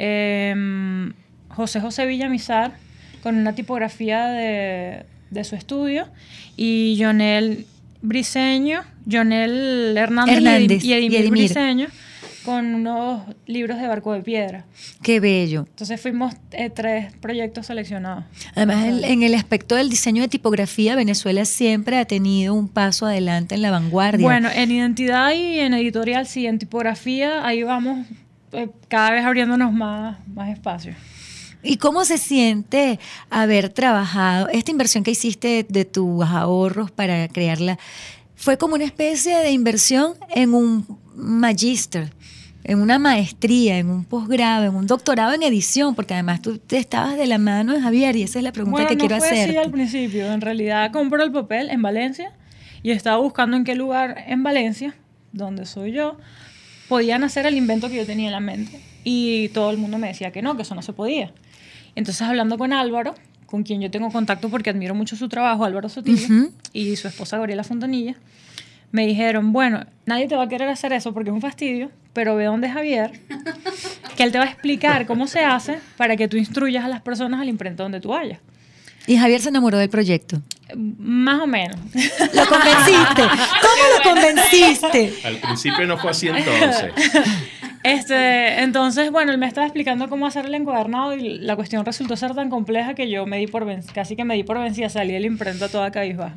José Villamizar, con una tipografía de su estudio, y Jonel Briceño, Jonel Hernández y Edimir Briceño, con unos libros de Barco de Piedra. Qué bello. Entonces fuimos 3 proyectos seleccionados. Además, en el aspecto del diseño de tipografía, Venezuela siempre ha tenido un paso adelante en la vanguardia. Bueno, en identidad y en editorial, sí, en tipografía, ahí vamos cada vez abriéndonos más espacio. ¿Y cómo se siente haber trabajado esta inversión que hiciste de tus ahorros para crearla? Fue como una especie de inversión en un magíster, en una maestría, en un posgrado, en un doctorado en edición, porque además tú te estabas de la mano de Javier y esa es la pregunta que quiero no fue hacer. así al principio. En realidad compré el papel en Valencia y estaba buscando en qué lugar en Valencia, donde soy yo, podían hacer el invento que yo tenía en la mente. Y todo el mundo me decía que eso no se podía. Entonces, hablando con Álvaro, con quien yo tengo contacto porque admiro mucho su trabajo, Álvaro Sotillo, Ujú. y su esposa Gabriela Fontanilla, me dijeron, bueno, nadie te va a querer hacer eso porque es un fastidio, pero ve donde es Javier, que él te va a explicar cómo se hace para que tú instruyas a las personas al imprenta donde tú vayas. Y Javier se enamoró del proyecto. Más o menos. ¿Lo convenciste? ¿Cómo lo convenciste? Al principio no fue así entonces. Entonces, bueno, él me estaba explicando cómo hacer el encuadernado y la cuestión resultó ser tan compleja que yo casi que me di por vencida, salí de la imprenta toda cabizbaja.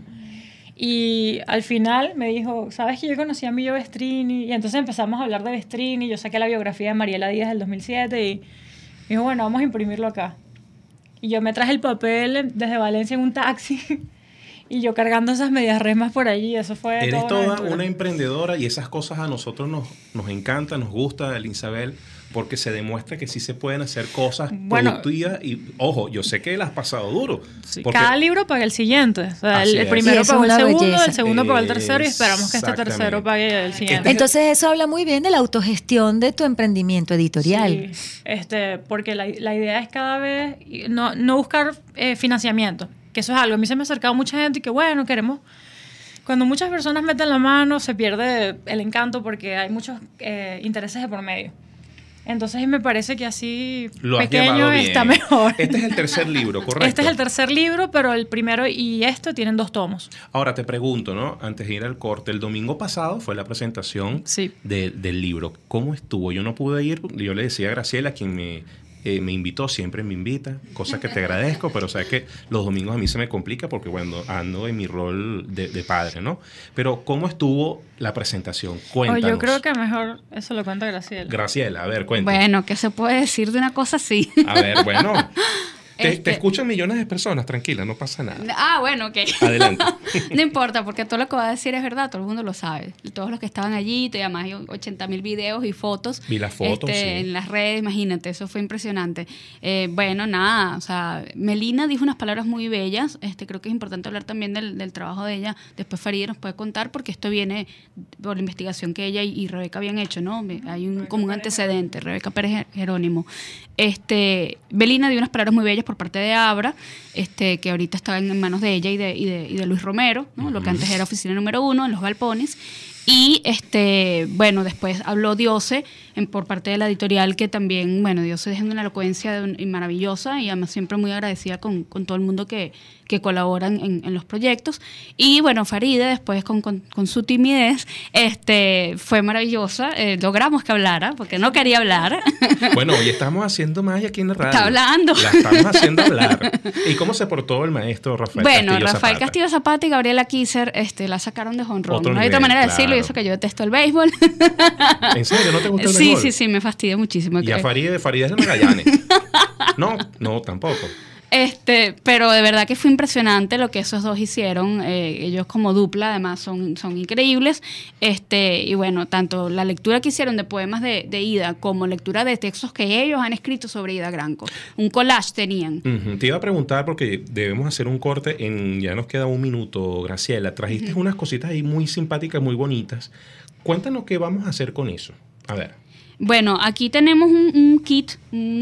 Y al final me dijo, ¿sabes que yo conocí a Millo Vestrini? Y entonces empezamos a hablar de Vestrini, yo saqué la biografía de Mariela Díaz del 2007 y me dijo, bueno, vamos a imprimirlo acá. Y yo me traje el papel desde Valencia en un taxi y yo cargando esas medias remas por allí, eso fue Eres toda toda aventura. una emprendedora y esas cosas a nosotros nos encanta, nos gusta, Isabel, porque se demuestra que sí se pueden hacer cosas Bueno, productivas y, ojo, yo sé que las has pasado duro. Sí, porque- cada libro paga el siguiente. O sea, Así el es. primero Sí, eso pagó es el una segundo, belleza. el segundo pagó el tercero y esperamos que este Exactamente. tercero pague el siguiente. Entonces eso habla muy bien de la autogestión de tu emprendimiento editorial. Sí, porque la idea es cada vez no buscar financiamiento, que eso es algo. A mí se me ha acercado mucha gente y que bueno, queremos... Cuando muchas personas meten la mano se pierde el encanto porque hay muchos intereses de por medio. Entonces me parece que así Lo has pequeño llevado bien. está mejor. Este es el tercer libro, ¿correcto? Este es el tercer libro, pero el primero y esto tienen 2 tomos. Ahora te pregunto, ¿no? Antes de ir al corte, el domingo pasado fue la presentación Sí. del libro. ¿Cómo estuvo? Yo no pude ir, yo le decía a Graciela, quien me invitó, siempre me invita, cosa que te agradezco, pero sabes que los domingos a mí se me complica porque, bueno, ando en mi rol de padre, ¿no? Pero ¿cómo estuvo la presentación? Cuéntanos. Yo creo que mejor eso lo cuenta Graciela. Graciela, a ver, cuéntanos. Bueno, ¿qué se puede decir de una cosa así? A ver, bueno. Te Este- escuchan millones de personas, tranquila, no pasa nada. Ah, bueno, ok. Adelante. No importa, porque todo lo que va a decir es verdad, todo el mundo lo sabe. Y todos los que estaban allí, y además hay 80.000 videos y fotos. Vi las fotos, sí. En las redes, imagínate, eso fue impresionante. Bueno, nada, o sea, Melina dijo unas palabras muy bellas. Creo que es importante hablar también del trabajo de ella. Después Farideh nos puede contar, porque esto viene por la investigación que ella y Rebeca habían hecho, ¿no? Hay como un antecedente, Rebeca Pérez Jerónimo. Melina dio unas palabras muy bellas por parte de Abra, que ahorita está en manos de ella y de Luis Romero, ¿no? Lo que antes era Oficina Número 1 en Los Galpones. Y bueno, después habló Diose por parte de la editorial, que también, bueno, Diose es una elocuencia maravillosa y además siempre muy agradecida con todo el mundo que colabora en los proyectos. Y bueno, Faride después con su timidez fue maravillosa. Logramos que hablara, porque no quería hablar. Bueno, hoy estamos haciendo magia aquí en la radio. Está hablando. La estamos haciendo hablar. ¿Y cómo se portó el maestro Rafael Castillo Zapata? Rafael Castillo Zapata y Gabriela Kisser la sacaron de jonrón. Otro No hay nivel, otra manera de claro. decirlo, y eso que yo detesto el béisbol. ¿En serio? ¿No te gusta el béisbol? Sí, me fastidia muchísimo. Y a Faride es una Magallanes. No, tampoco. Pero de verdad que fue impresionante lo que esos dos hicieron. Ellos como dupla además son increíbles. Y bueno, tanto la lectura que hicieron de poemas de Ida como lectura de textos que ellos han escrito sobre Ida Granco. Un collage tenían. Te iba a preguntar, porque debemos hacer un corte ya nos queda un minuto, Graciela. Trajiste unas cositas ahí muy simpáticas, muy bonitas. Cuéntanos qué vamos a hacer con eso. A ver. Bueno, aquí tenemos un kit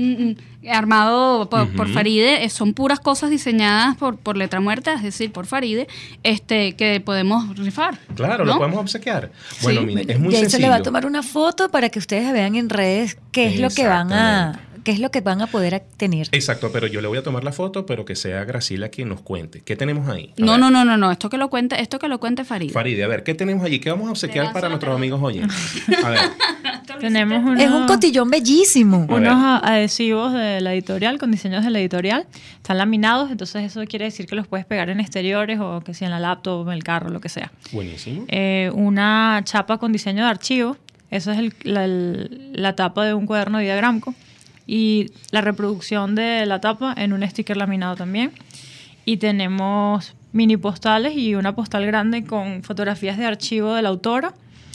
armado por Faride. Son puras cosas diseñadas por Letra Muerta, es decir, por Faride, que podemos rifar. Claro, ¿no? lo podemos obsequiar. Bueno, Sí. mire, es muy Jason sencillo. le va a tomar una foto para que ustedes vean en redes qué es lo que van a poder tener. Exacto, pero yo le voy a tomar la foto, pero que sea Graciela quien nos cuente. ¿Qué tenemos ahí? A No, ver. no. Esto que lo cuente Faride. Faride, a ver, ¿qué tenemos allí? ¿Qué vamos a obsequiar lanzo para la nuestros pelota. amigos oyentes? A ver. Tenemos Es un cotillón bellísimo. A ver. unos adhesivos de la editorial, con diseños de la editorial. Están laminados, entonces eso quiere decir que los puedes pegar en exteriores o que sea en la laptop, en el carro, lo que sea. Buenísimo. Una chapa con diseño de archivo. Eso es la tapa de un cuaderno de Ida Granco. Y la reproducción de la tapa en un sticker laminado también. Y tenemos mini postales y una postal grande con fotografías de archivo de la autora.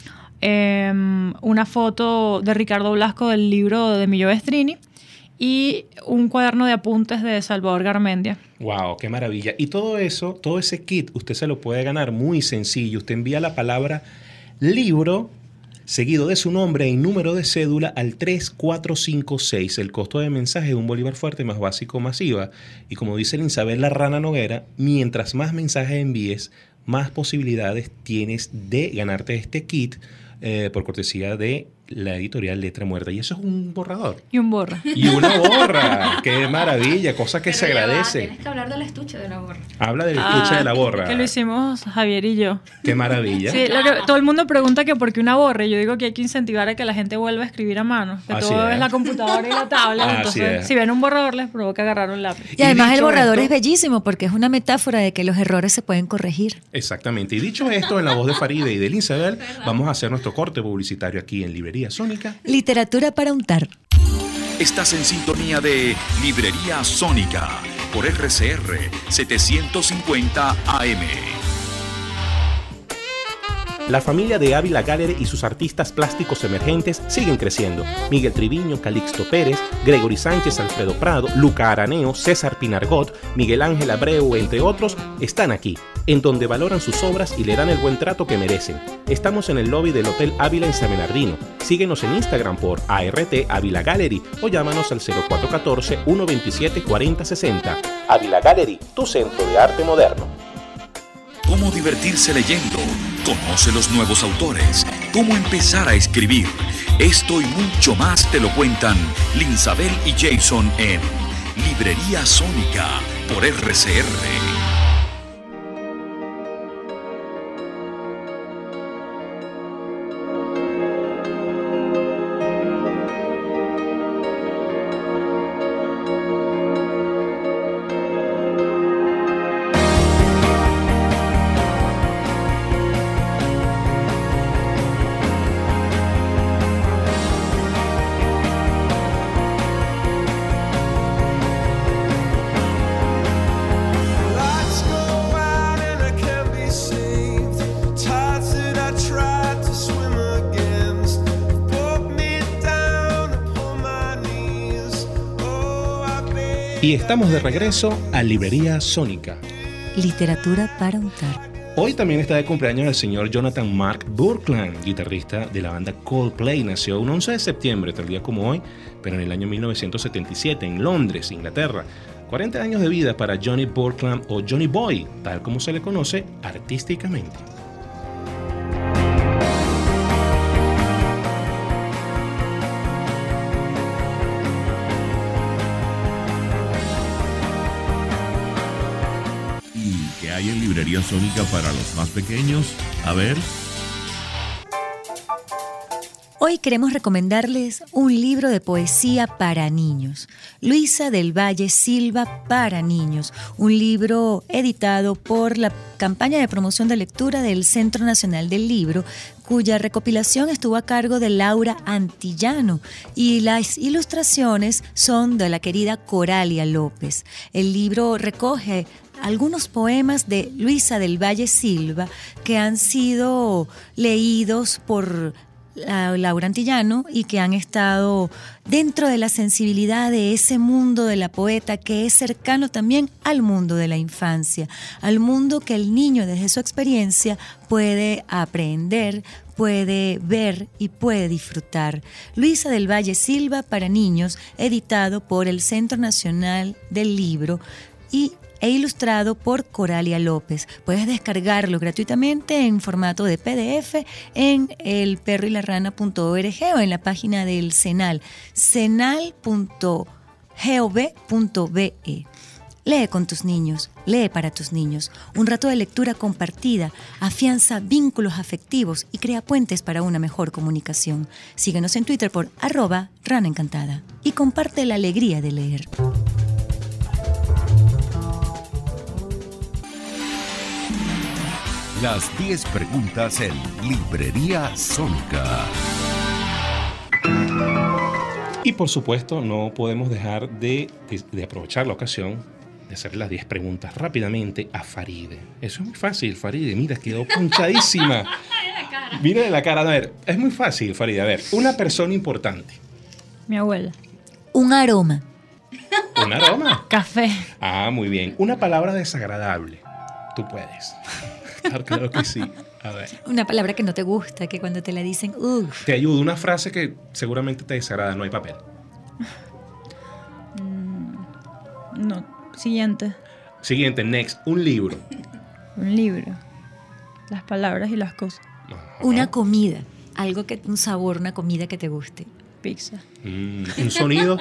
Una foto de Ricardo Blasco del libro de Millo Bestrini. Y un cuaderno de apuntes de Salvador Garmendia. Wow, qué maravilla. Y todo eso, todo ese kit, usted se lo puede ganar muy sencillo. Usted envía la palabra libro seguido de su nombre y número de cédula al 3456. El costo de mensaje es un bolívar fuerte más básico masiva. Y como dice Isabel La Rana Noguera, mientras más mensajes envíes, más posibilidades tienes de ganarte este kit por cortesía de la editorial Letra Muerta. Y eso es un borrador. Y un borra. Y una borra. ¡Qué maravilla! Cosa que se agradece. Tienes que hablar del estuche de la borra. Habla del estuche de la borra. Que lo hicimos Javier y yo. ¡Qué maravilla! Sí, todo el mundo pregunta que por qué una borra. Y yo digo que hay que incentivar a que la gente vuelva a escribir a mano. Que Así todo es. es la computadora y la tablet. Así Entonces, es. si ven un borrador, les provoca agarrar un lápiz. Y además el dicho borrador esto- es bellísimo porque es una metáfora de que los errores se pueden corregir. Exactamente. Y dicho esto, en la voz de Faride y de Isabel, vamos a hacer nuestro corte publicitario aquí en Librería Sónica. Literatura para untar. Estás en sintonía de Librería Sónica por RCR 750 AM. La familia de Ávila Gallery y sus artistas plásticos emergentes siguen creciendo. Miguel Triviño, Calixto Pérez, Gregory Sánchez, Alfredo Prado, Luca Araneo, César Pinargot, Miguel Ángel Abreu, entre otros, están aquí, en donde valoran sus obras y le dan el buen trato que merecen. Estamos en el lobby del Hotel Ávila en San Bernardino. Síguenos en Instagram por ART Ávila Gallery o llámanos al 0414-127-4060. Ávila Gallery, tu centro de arte moderno. Cómo divertirse leyendo. Conoce los nuevos autores. Cómo empezar a escribir. Esto y mucho más te lo cuentan Linsabel y Jason en Librería Sónica por RCR. Lights go out and I can't be saved. Tides that I tried to swim against brought me down upon my knees. Oh, I beg. Y estamos de regreso a Librería Sónica. Literatura para untar. Hoy también está de cumpleaños el señor Jonathan Mark Burkland, guitarrista de la banda Coldplay. Nació un 11 de septiembre, tal día como hoy, pero en el año 1977 en Londres, Inglaterra. 40 años de vida para Johnny Burkland o Johnny Boy, tal como se le conoce artísticamente. ¿Y qué hay en Librería Sónica para los más pequeños? A ver. Hoy queremos recomendarles un libro de poesía para niños, Luisa del Valle Silva para niños, un libro editado por la campaña de promoción de lectura del Centro Nacional del Libro, cuya recopilación estuvo a cargo de Laura Antillano y las ilustraciones son de la querida Coralia López. El libro recoge algunos poemas de Luisa del Valle Silva que han sido leídos por Laura Antillano y que han estado dentro de la sensibilidad de ese mundo de la poeta que es cercano también al mundo de la infancia, al mundo que el niño desde su experiencia puede aprender, puede ver y puede disfrutar. Luisa del Valle Silva para niños, editado por el Centro Nacional del Libro e ilustrado por Coralia López. Puedes descargarlo gratuitamente en formato de PDF en elperroylarrana.org o en la página del CENAL, cenal.gov.be. Lee con tus niños, lee para tus niños. Un rato de lectura compartida afianza vínculos afectivos y crea puentes para una mejor comunicación. Síguenos en Twitter por @ranaencantada y comparte la alegría de leer. Las 10 preguntas en Librería Sónica. Y por supuesto no podemos dejar de aprovechar la ocasión de hacerle las 10 preguntas rápidamente a Faride. Eso es muy fácil, Faride. Mira, quedó ponchadísima. Mira la cara. A ver, es muy fácil, Faride. A ver, una persona importante. Mi abuela. Un aroma. ¿Un aroma? Café. Ah, muy bien. Una palabra desagradable. Tú puedes. Claro que sí. A ver. Una palabra que no te gusta, que cuando te la dicen, Te ayudo. Una frase que seguramente te desagrada. No hay papel. No. Siguiente. Siguiente, next. Un libro. Un libro. Las palabras y las cosas. una comida, algo que, un sabor, una comida que te guste. Pizza. Un sonido.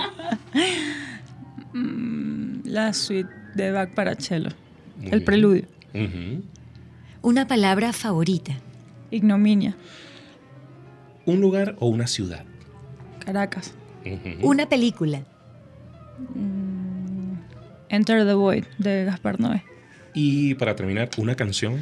La suite de Bach para cello. Muy El bien. preludio. Ujú. Una palabra favorita. Ignominia. Un lugar o una ciudad. Caracas. Ujú. Una película. Enter the Void de Gaspar Noé. Y para terminar, una canción.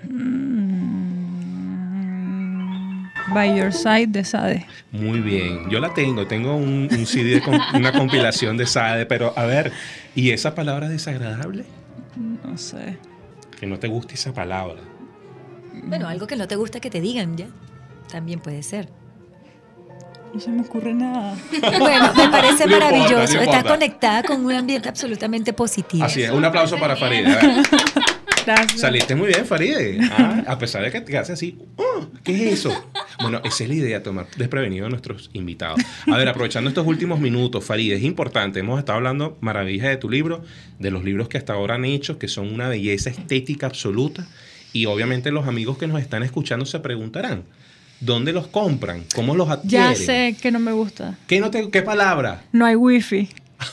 By Your Side de Sade. Muy bien. Yo la tengo un CD con una compilación de Sade, pero a ver, ¿y esa palabra desagradable? No sé. Que no te guste esa palabra. Bueno, algo que no te gusta que te digan, ya. También puede ser. No se me ocurre nada. Bueno, me parece No importa, maravilloso. no Estás importa. conectada con un ambiente absolutamente positivo. Así es, un aplauso para Faride. A ver, Gracias. saliste muy bien, Faride. Ah, a pesar de que te haces así, ¿qué es eso? Bueno, esa es la idea, tomar desprevenido a nuestros invitados. A ver, aprovechando estos últimos minutos, Faride, es importante. Hemos estado hablando maravillas de tu libro, de los libros que hasta ahora han hecho, que son una belleza estética absoluta. Y obviamente los amigos que nos están escuchando se preguntarán, ¿dónde los compran? ¿Cómo los adquieren? Ya sé que no me gusta. ¿Qué palabra? No hay wifi.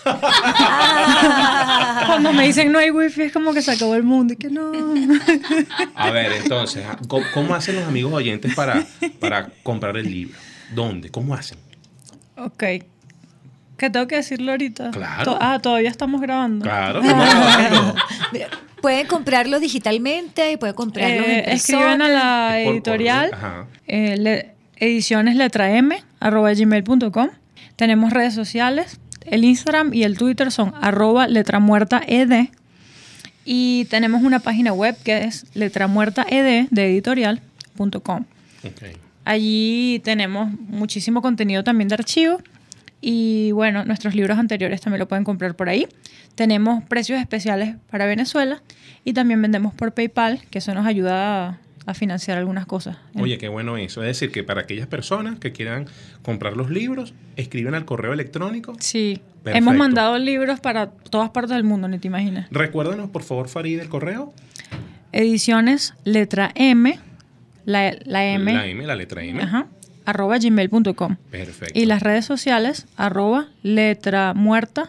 Cuando me dicen no hay wifi es como que se acabó el mundo y que no. A ver, entonces, ¿cómo hacen los amigos oyentes para comprar el libro? ¿Dónde? ¿Cómo hacen? Ok. ¿Qué tengo que decirlo ahorita? Claro. Todavía estamos grabando. Claro, estamos grabando. Pueden comprarlo digitalmente y pueden comprarlo en persona. Escriban a la Por editorial correo, ajá. edicionesletram@gmail.com. Tenemos redes sociales. El Instagram y el Twitter son @letramuertaed. Y tenemos una página web que es letramuertaed de editorial.com. Ok. Allí tenemos muchísimo contenido también de archivo. Y bueno, nuestros libros anteriores también lo pueden comprar por ahí. Tenemos precios especiales para Venezuela y también vendemos por PayPal, que eso nos ayuda a financiar algunas cosas. Oye, qué bueno eso. Es decir, que para aquellas personas que quieran comprar los libros, escriben al correo electrónico. Sí, Perfecto. hemos mandado libros para todas partes del mundo, ni te imaginas. Recuérdanos, por favor, Farideh, el correo. Ediciones, letra M, la M, La letra M. ajá, @gmail.com. Perfecto. Y las redes sociales, @letramuertaed,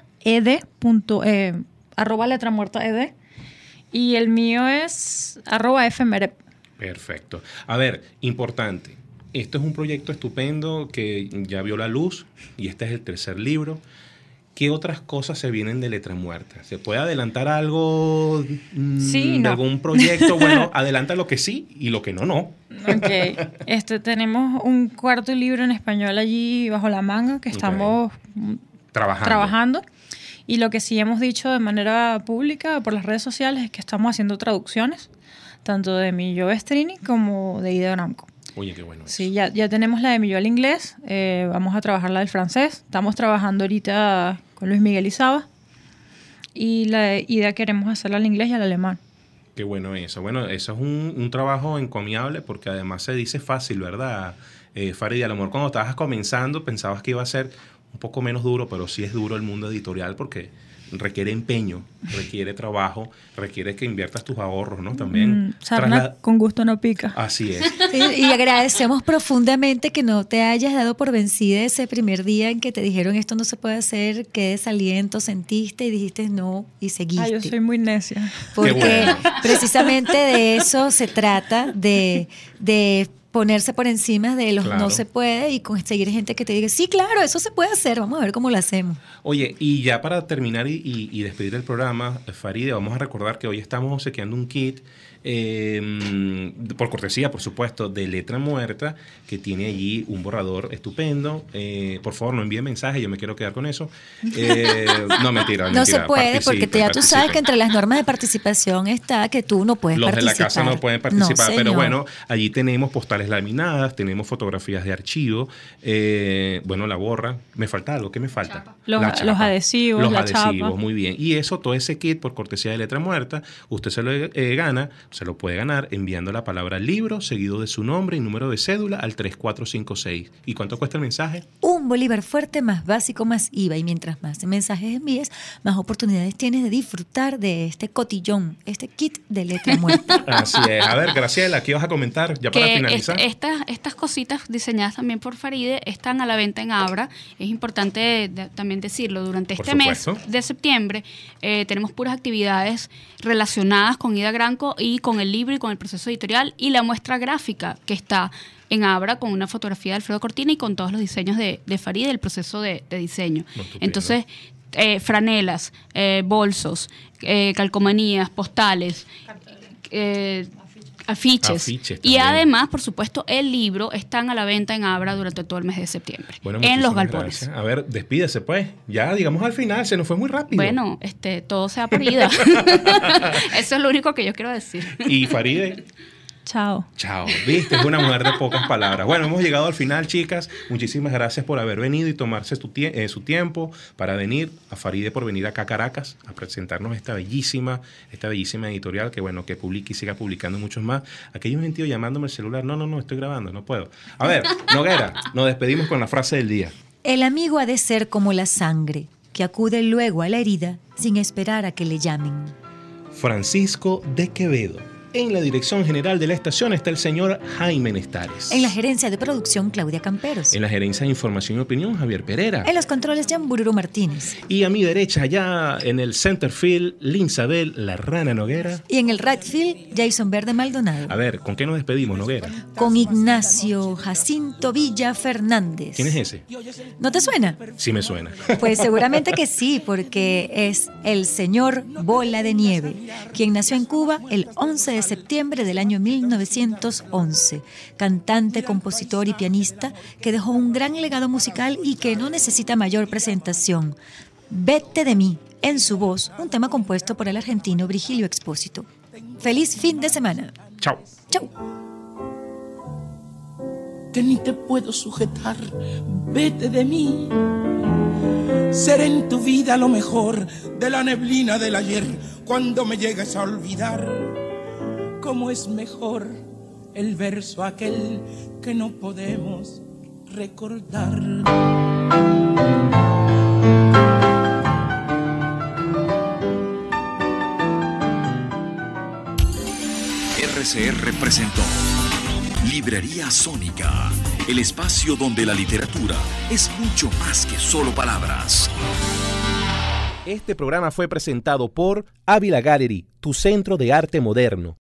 @letramuertaed. Y el mío es @fmerep. Perfecto. A ver, importante. Esto es un proyecto estupendo que ya vio la luz y este es el tercer libro. ¿Qué otras cosas se vienen de Letra Muerta? ¿Se puede adelantar algo Sí, de no. algún proyecto? Bueno, adelanta lo que sí y lo que no, no. Ok. Tenemos un cuarto libro en español allí bajo la manga que estamos trabajando. Y lo que sí hemos dicho de manera pública por las redes sociales es que estamos haciendo traducciones, tanto de mi Yo Strini como de Ida Gramco. Oye, qué bueno. Sí, ya tenemos la de mi Yo al inglés, vamos a trabajar la del francés. Estamos trabajando ahorita con Luis Miguel Izaba. Y la idea queremos hacerla al inglés y al alemán. Qué bueno eso. Bueno, eso es un trabajo encomiable porque además se dice fácil, ¿verdad? Farideh, a lo mejor cuando estabas comenzando pensabas que iba a ser un poco menos duro, pero sí es duro el mundo editorial porque requiere empeño, requiere trabajo, requiere que inviertas tus ahorros, ¿no? También. Sarna con gusto no pica. Así es. Y agradecemos profundamente que no te hayas dado por vencida ese primer día en que te dijeron esto no se puede hacer, qué desaliento sentiste y dijiste no y seguiste. Yo soy muy necia. Porque bueno. precisamente de eso se trata, de ponerse por encima de los Claro. no se puede y conseguir gente que te diga, sí, claro, eso se puede hacer, vamos a ver cómo lo hacemos. Oye, y ya para terminar y despedir el programa, Farideh, vamos a recordar que hoy estamos obsequiando un kit, por cortesía, por supuesto, de Letra Muerta, que tiene allí un borrador estupendo. Por favor, no envíe mensajes, yo me quiero quedar con eso. No, mentira. No se mentira, puede, porque ya tú sabes que entre las normas de participación está que tú no puedes los participar. de la casa no pueden participar, No, pero señor. bueno, allí tenemos postales laminadas, tenemos fotografías de archivo, bueno, la borra. ¿Me falta algo? ¿Qué me falta? Los La chapa. adhesivos, Los la adhesivos, chapa. muy bien. Y eso, todo ese kit por cortesía de Letra Muerta, usted se lo gana, se lo puede ganar enviando la palabra libro, seguido de su nombre y número de cédula al 3456. ¿Y cuánto cuesta el mensaje? Un Bolívar fuerte más básico más IVA y mientras más mensajes envíes, más oportunidades tienes de disfrutar de este cotillón, este kit de Letra Muerta. Así es. A ver, Graciela, ¿qué vas a comentar ya para Que finalizar? estas cositas diseñadas también por Farideh están a la venta en Abra. Es importante también decirlo, durante Por este mes supuesto. de septiembre tenemos puras actividades relacionadas con Ida Gramco y con el libro y con el proceso editorial y la muestra gráfica que está en Abra con una fotografía de Alfredo Cortina y con todos los diseños de Farideh, el proceso de diseño. Muy estupendo. Entonces, franelas, bolsos, calcomanías, postales, afiches. Afiches Y también. además, por supuesto, el libro están a la venta en Abra durante todo el mes de septiembre. Bueno, en los muchísimas galpones. gracias. A ver, despídese pues. Ya, digamos al final, se nos fue muy rápido. Bueno, todo sea por Ida. Eso es lo único que yo quiero decir. Y Farideh, Chao. chao. Viste, es una mujer de pocas palabras. Bueno, hemos llegado al final, chicas. Muchísimas gracias por haber venido y tomarse su tiempo para venir. A Farideh por venir acá a Caracas a presentarnos esta bellísima editorial que, bueno, que publique y siga publicando muchos más. Aquí hay un gentío llamándome el celular. No, estoy grabando, no puedo. A ver, Noguera, nos despedimos con la frase del día. El amigo ha de ser como la sangre, que acude luego a la herida sin esperar a que le llamen. Francisco de Quevedo. En la dirección general de la estación está el señor Jaime Nestares. En la gerencia de producción, Claudia Camperos. En la gerencia de información y opinión, Javier Pereira. En los controles, Jan Bururu Martínez. Y a mi derecha, allá en el centerfield, Linsabel, la rana Noguera. Y en el right field, Jason Verde Maldonado. A ver, ¿con qué nos despedimos, Noguera? Con Ignacio Jacinto Villa Fernández. ¿Quién es ese? ¿No te suena? Sí me suena. Pues seguramente que sí, porque es el señor Bola de Nieve, quien nació en Cuba el 11 de septiembre del año 1911. Cantante, compositor y pianista que dejó un gran legado musical y que no necesita mayor presentación. Vete de mí, en su voz, un tema compuesto por el argentino Virgilio Expósito. Feliz fin de semana. Chao. Chau. Que ni te puedo sujetar, vete de mí. Seré en tu vida lo mejor de la neblina del ayer, cuando me llegues a olvidar. Cómo es mejor el verso aquel que no podemos recordar. RCR presentó Librería Sónica, el espacio donde la literatura es mucho más que solo palabras. Este programa fue presentado por Ávila Gallery, tu centro de arte moderno.